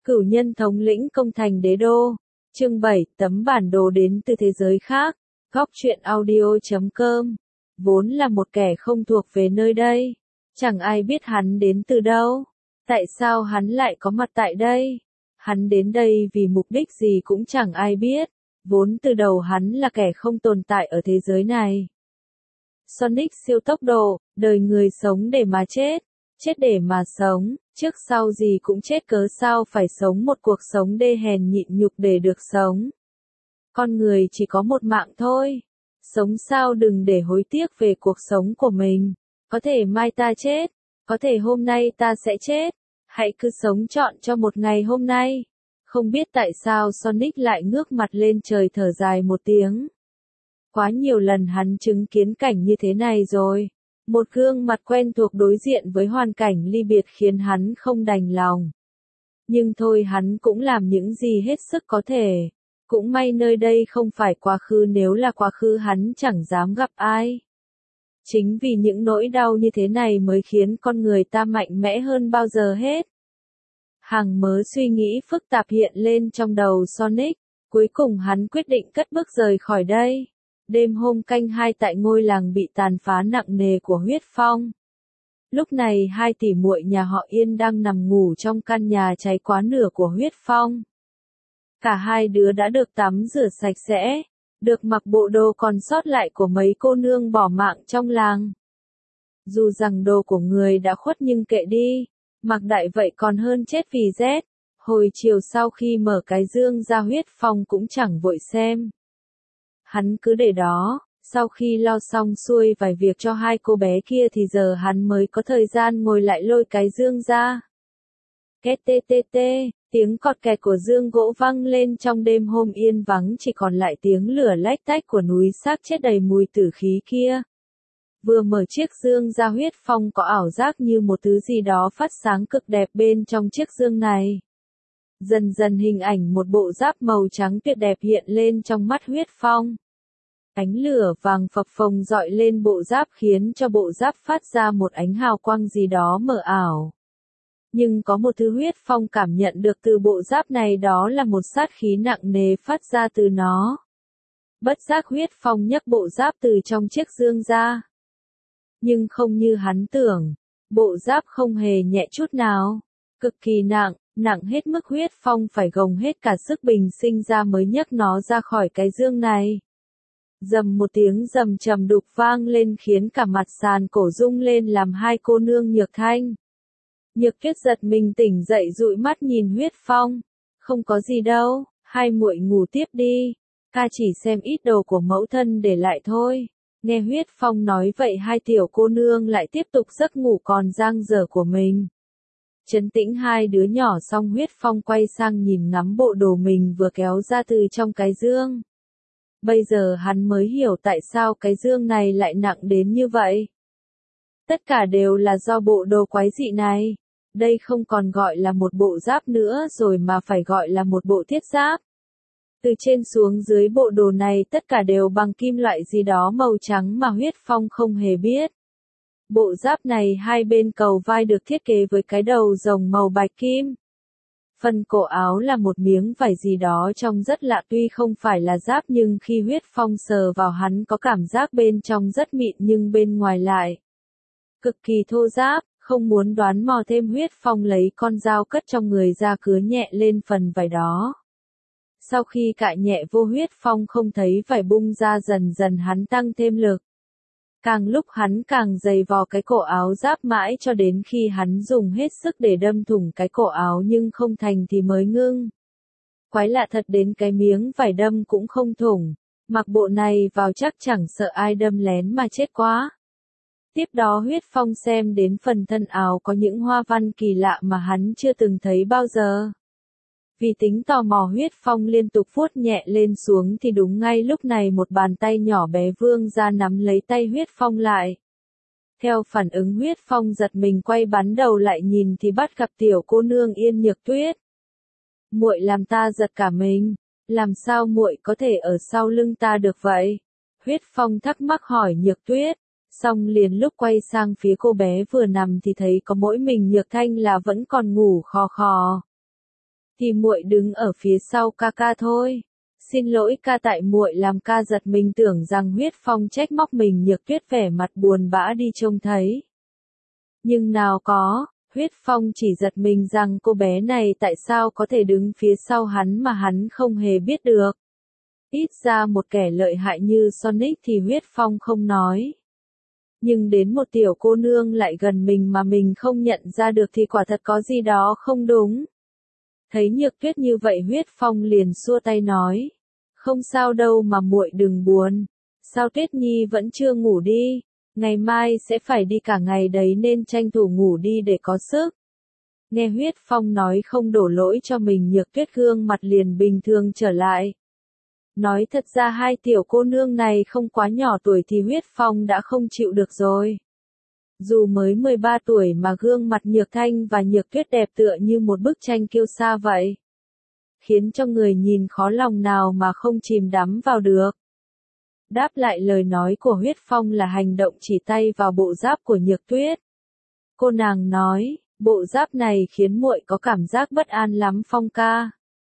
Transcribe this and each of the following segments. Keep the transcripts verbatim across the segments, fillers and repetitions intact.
Cửu nhân thống lĩnh công thành đế đô. Chương bảy, tấm bản đồ đến từ thế giới khác. Góc truyện audio chấm com. Vốn là một kẻ không thuộc về nơi đây. Chẳng ai biết hắn đến từ đâu. Tại sao hắn lại có mặt tại đây? Hắn đến đây vì mục đích gì cũng chẳng ai biết. Vốn từ đầu hắn là kẻ không tồn tại ở thế giới này. Sonic siêu tốc độ, đời người sống để mà chết, chết để mà sống, trước sau gì cũng chết, cớ sao phải sống một cuộc sống đê hèn nhịn nhục để được sống. Con người chỉ có một mạng thôi. Sống sao đừng để hối tiếc về cuộc sống của mình. Có thể mai ta chết, có thể hôm nay ta sẽ chết. Hãy cứ sống trọn cho một ngày hôm nay. Không biết tại sao Sonic lại ngước mặt lên trời thở dài một tiếng. Quá nhiều lần hắn chứng kiến cảnh như thế này rồi. Một gương mặt quen thuộc đối diện với hoàn cảnh ly biệt khiến hắn không đành lòng. Nhưng thôi, hắn cũng làm những gì hết sức có thể. Cũng may nơi đây không phải quá khứ, nếu là quá khứ hắn chẳng dám gặp ai. Chính vì những nỗi đau như thế này mới khiến con người ta mạnh mẽ hơn bao giờ hết. Hàng mớ suy nghĩ phức tạp hiện lên trong đầu Sonic. Cuối cùng hắn quyết định cất bước rời khỏi đây. Đêm hôm canh hai tại ngôi làng bị tàn phá nặng nề của huyết phong. Lúc này hai tỷ muội nhà họ Yên đang nằm ngủ trong căn nhà cháy quá nửa của huyết phong. Cả hai đứa đã được tắm rửa sạch sẽ, được mặc bộ đồ còn sót lại của mấy cô nương bỏ mạng trong làng. Dù rằng đồ của người đã khuất nhưng kệ đi, mặc đại vậy còn hơn chết vì rét. Hồi chiều sau khi mở cái dương ra, huyết phong cũng chẳng vội xem. Hắn cứ để đó, sau khi lo xong xuôi vài việc cho hai cô bé kia thì giờ hắn mới có thời gian ngồi lại lôi cái dương ra. Két tê tê tê, tiếng cọt kẹt của dương gỗ vang lên trong đêm hôm yên vắng, chỉ còn lại tiếng lửa lách tách của núi xác chết đầy mùi tử khí kia. Vừa mở chiếc dương ra, huyết phong có ảo giác như một thứ gì đó phát sáng cực đẹp bên trong chiếc dương này. Dần dần hình ảnh một bộ giáp màu trắng tuyệt đẹp hiện lên trong mắt huyết phong. Ánh lửa vàng phập phồng dọi lên bộ giáp khiến cho bộ giáp phát ra một ánh hào quang gì đó mờ ảo. Nhưng có một thứ huyết phong cảm nhận được từ bộ giáp này, đó là một sát khí nặng nề phát ra từ nó. Bất giác huyết phong nhấc bộ giáp từ trong chiếc dương ra. Nhưng không như hắn tưởng, bộ giáp không hề nhẹ chút nào, cực kỳ nặng, nặng hết mức huyết phong phải gồng hết cả sức bình sinh ra mới nhấc nó ra khỏi cái dương này. Dầm một tiếng rầm trầm đục vang lên khiến cả mặt sàn cổ rung lên, làm hai cô nương Nhược Thanh, Nhược Tuyết giật mình tỉnh dậy, dụi mắt nhìn huyết phong. Không có gì đâu, hai muội ngủ tiếp đi, ca chỉ xem ít đồ của mẫu thân để lại thôi. Nghe huyết phong nói vậy, hai tiểu cô nương lại tiếp tục giấc ngủ còn dang dở của mình. Trấn tĩnh hai đứa nhỏ xong, huyết phong quay sang nhìn ngắm bộ đồ mình vừa kéo ra từ trong cái dương. Bây giờ hắn mới hiểu tại sao cái dương này lại nặng đến như vậy. Tất cả đều là do bộ đồ quái dị này. Đây không còn gọi là một bộ giáp nữa rồi mà phải gọi là một bộ thiết giáp. Từ trên xuống dưới bộ đồ này tất cả đều bằng kim loại gì đó màu trắng mà huyết phong không hề biết. Bộ giáp này hai bên cầu vai được thiết kế với cái đầu rồng màu bạch kim. Phần cổ áo là một miếng vải gì đó trông rất lạ, tuy không phải là giáp nhưng khi huyết phong sờ vào hắn có cảm giác bên trong rất mịn nhưng bên ngoài lại cực kỳ thô ráp. Không muốn đoán mò thêm, huyết phong lấy con dao cất trong người ra, cứa nhẹ lên phần vải đó. Sau khi cạy nhẹ vô, huyết phong không thấy vải bung ra, dần dần hắn tăng thêm lực. Càng lúc hắn càng dày vò cái cổ áo giáp mãi cho đến khi hắn dùng hết sức để đâm thủng cái cổ áo nhưng không thành thì mới ngưng. Quái lạ thật, đến cái miếng vải đâm cũng không thủng. Mặc bộ này vào chắc chẳng sợ ai đâm lén mà chết quá. Tiếp đó huyết phong xem đến phần thân áo có những hoa văn kỳ lạ mà hắn chưa từng thấy bao giờ. Vì tính tò mò, huyết phong liên tục vuốt nhẹ lên xuống thì đúng ngay lúc này một bàn tay nhỏ bé vươn ra nắm lấy tay huyết phong lại. Theo phản ứng, huyết phong giật mình quay bắn đầu lại nhìn thì bắt gặp tiểu cô nương Yên Nhược Tuyết. Muội làm ta giật cả mình, làm sao muội có thể ở sau lưng ta được vậy? Huyết phong thắc mắc hỏi Nhược Tuyết. Xong liền lúc quay sang phía cô bé vừa nằm thì thấy có mỗi mình Nhược Thanh là vẫn còn ngủ khò khò. thì muội đứng ở phía sau ca ca thôi. Xin lỗi ca, tại muội làm ca giật mình, tưởng rằng Huyết Phong trách móc mình. Nhược Tuyết vẻ mặt buồn bã đi trông thấy. Nhưng nào có, Huyết Phong chỉ giật mình rằng cô bé này tại sao có thể đứng phía sau hắn mà hắn không hề biết được. Ít ra một kẻ lợi hại như Sonic thì Huyết Phong không nói. Nhưng đến một tiểu cô nương lại gần mình mà mình không nhận ra được thì quả thật có gì đó không đúng. Thấy Nhược Tuyết như vậy Huyết Phong liền xua tay nói. Không sao đâu mà muội đừng buồn. Sao Tuyết Nhi vẫn chưa ngủ đi? Ngày mai sẽ phải đi cả ngày đấy nên tranh thủ ngủ đi để có sức. Nghe Huyết Phong nói không đổ lỗi cho mình, Nhược Tuyết gương mặt liền bình thường trở lại. Nói thật ra hai tiểu cô nương này không quá nhỏ tuổi thì Huyết Phong đã không chịu được rồi. Dù mới mười ba tuổi mà gương mặt Nhược Thanh và Nhược Tuyết đẹp tựa như một bức tranh kiêu sa vậy. Khiến cho người nhìn khó lòng nào mà không chìm đắm vào được. Đáp lại lời nói của Huyết Phong là hành động chỉ tay vào bộ giáp của Nhược Tuyết. Cô nàng nói, bộ giáp này khiến muội có cảm giác bất an lắm Phong ca.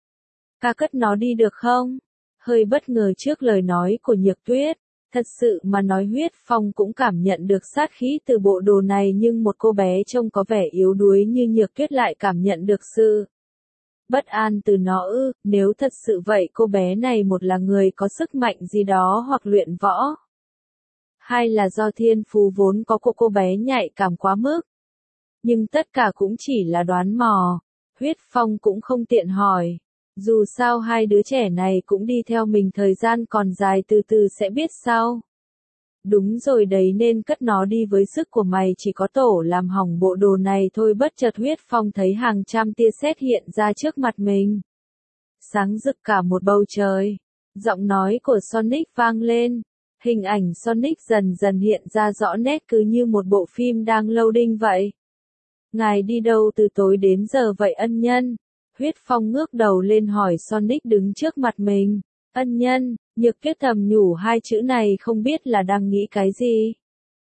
Ca cất nó đi được không? Hơi bất ngờ trước lời nói của Nhược Tuyết. Thật sự mà nói Huyết Phong cũng cảm nhận được sát khí từ bộ đồ này, nhưng một cô bé trông có vẻ yếu đuối như Nhược Tuyết lại cảm nhận được sự bất an từ nó ư. Nếu thật sự vậy cô bé này một là người có sức mạnh gì đó hoặc luyện võ. Hai là do thiên phú vốn có của cô bé nhạy cảm quá mức. Nhưng tất cả cũng chỉ là đoán mò. Huyết Phong cũng không tiện hỏi. Dù sao hai đứa trẻ này cũng đi theo mình thời gian còn dài, từ từ sẽ biết sau. Đúng rồi đấy, nên cất nó đi, với sức của mày chỉ có tổ làm hỏng bộ đồ này thôi. Bất chợt Huyết Phong thấy hàng trăm tia sét hiện ra trước mặt mình. Sáng rực cả một bầu trời. Giọng nói của Sonic vang lên. Hình ảnh Sonic dần dần hiện ra rõ nét, cứ như một bộ phim đang loading vậy. Ngài đi đâu từ tối đến giờ vậy ân nhân? Huyết Phong ngước đầu lên hỏi Sonic đứng trước mặt mình. Ân nhân, Nhược Tuyết thầm nhủ hai chữ này không biết là đang nghĩ cái gì.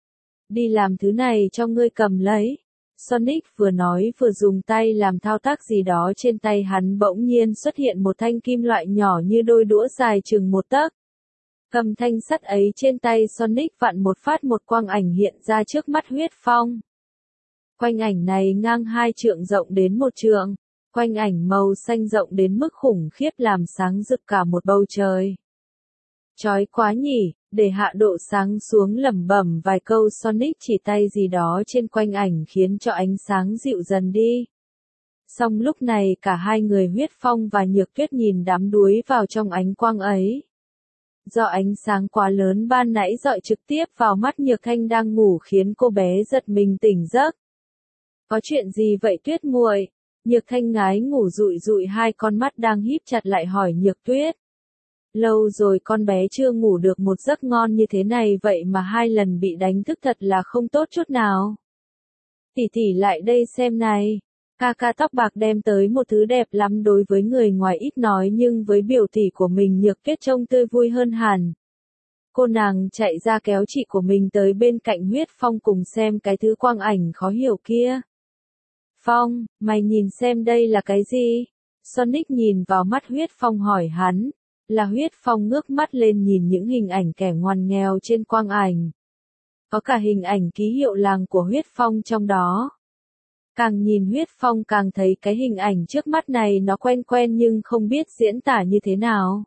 Đi làm thứ này cho ngươi cầm lấy. Sonic vừa nói vừa dùng tay làm thao tác gì đó trên tay hắn, bỗng nhiên xuất hiện một thanh kim loại nhỏ như đôi đũa dài chừng một tấc. Cầm thanh sắt ấy trên tay Sonic vặn một phát, một quang ảnh hiện ra trước mắt Huyết Phong. Quang ảnh này ngang hai trượng, rộng đến một trượng. Quang ảnh màu xanh rộng đến mức khủng khiếp, làm sáng rực cả một bầu trời. Chói quá nhỉ, để hạ độ sáng xuống lẩm bẩm vài câu, Sonic chỉ tay gì đó trên quang ảnh khiến cho ánh sáng dịu dần đi. Song lúc này cả hai người Huyết Phong và Nhược Tuyết nhìn đắm đuối vào trong ánh quang ấy. Do ánh sáng quá lớn ban nãy dọi trực tiếp vào mắt Nhược Thanh đang ngủ khiến cô bé giật mình tỉnh giấc. Có chuyện gì vậy Tuyết muội? Nhược Thanh ngái ngủ dụi dụi hai con mắt đang híp chặt lại hỏi Nhược Tuyết. Lâu rồi con bé chưa ngủ được một giấc ngon như thế này, vậy mà hai lần bị đánh thức thật là không tốt chút nào. Tỷ tỷ lại đây xem này. Ca ca tóc bạc đem tới một thứ đẹp lắm, đối với người ngoài ít nói nhưng với biểu tỷ của mình Nhược Tuyết trông tươi vui hơn hẳn. Cô nàng chạy ra kéo chị của mình tới bên cạnh Huyết Phong cùng xem cái thứ quang ảnh khó hiểu kia. Phong, mày nhìn xem đây là cái gì? Sonic nhìn vào mắt Huyết Phong hỏi hắn. Là Huyết Phong ngước mắt lên nhìn những hình ảnh kẻ ngoằn nghèo trên quang ảnh. Có cả hình ảnh ký hiệu làng của Huyết Phong trong đó. Càng nhìn Huyết Phong càng thấy cái hình ảnh trước mắt này nó quen quen nhưng không biết diễn tả như thế nào.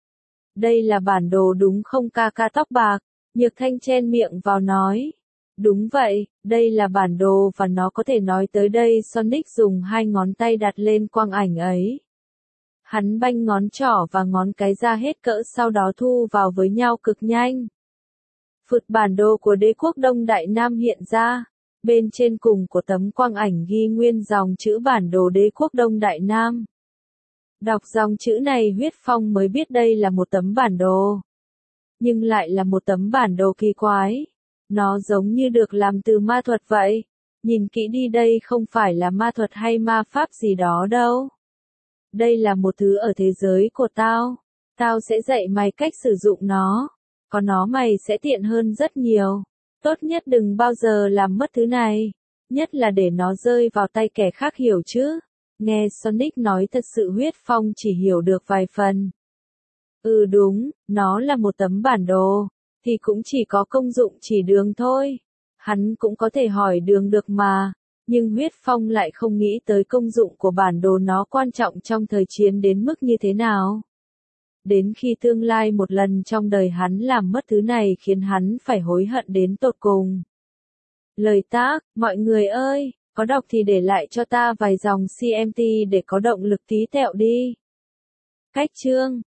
Đây là bản đồ đúng không ca ca tóc bạc? Nhược Thanh chen miệng vào nói. Đúng vậy, đây là bản đồ và nó có thể nói tới đây. Sonic dùng hai ngón tay đặt lên quang ảnh ấy. Hắn banh ngón trỏ và ngón cái ra hết cỡ, sau đó thu vào với nhau cực nhanh. Phụt, bản đồ của đế quốc Đông Đại Nam hiện ra. Bên trên cùng của tấm quang ảnh ghi nguyên dòng chữ bản đồ đế quốc Đông Đại Nam. Đọc dòng chữ này Huyết Phong mới biết đây là một tấm bản đồ. Nhưng lại là một tấm bản đồ kỳ quái. Nó giống như được làm từ ma thuật vậy. Nhìn kỹ đi, đây không phải là ma thuật hay ma pháp gì đó đâu. Đây là một thứ ở thế giới của tao. Tao sẽ dạy mày cách sử dụng nó. Có nó mày sẽ tiện hơn rất nhiều. Tốt nhất đừng bao giờ làm mất thứ này. Nhất là để nó rơi vào tay kẻ khác, hiểu chứ? Nghe Sonic nói thật sự Huyết Phong chỉ hiểu được vài phần. Ừ đúng, nó là một tấm bản đồ, thì cũng chỉ có công dụng chỉ đường thôi. Hắn cũng có thể hỏi đường được mà, nhưng Huyết Phong lại không nghĩ tới công dụng của bản đồ nó quan trọng trong thời chiến đến mức như thế nào. Đến khi tương lai một lần trong đời hắn làm mất thứ này khiến hắn phải hối hận đến tột cùng. Lời tác, mọi người ơi, có đọc thì để lại cho ta vài dòng xê em tê để có động lực tí tẹo đi. Cách chương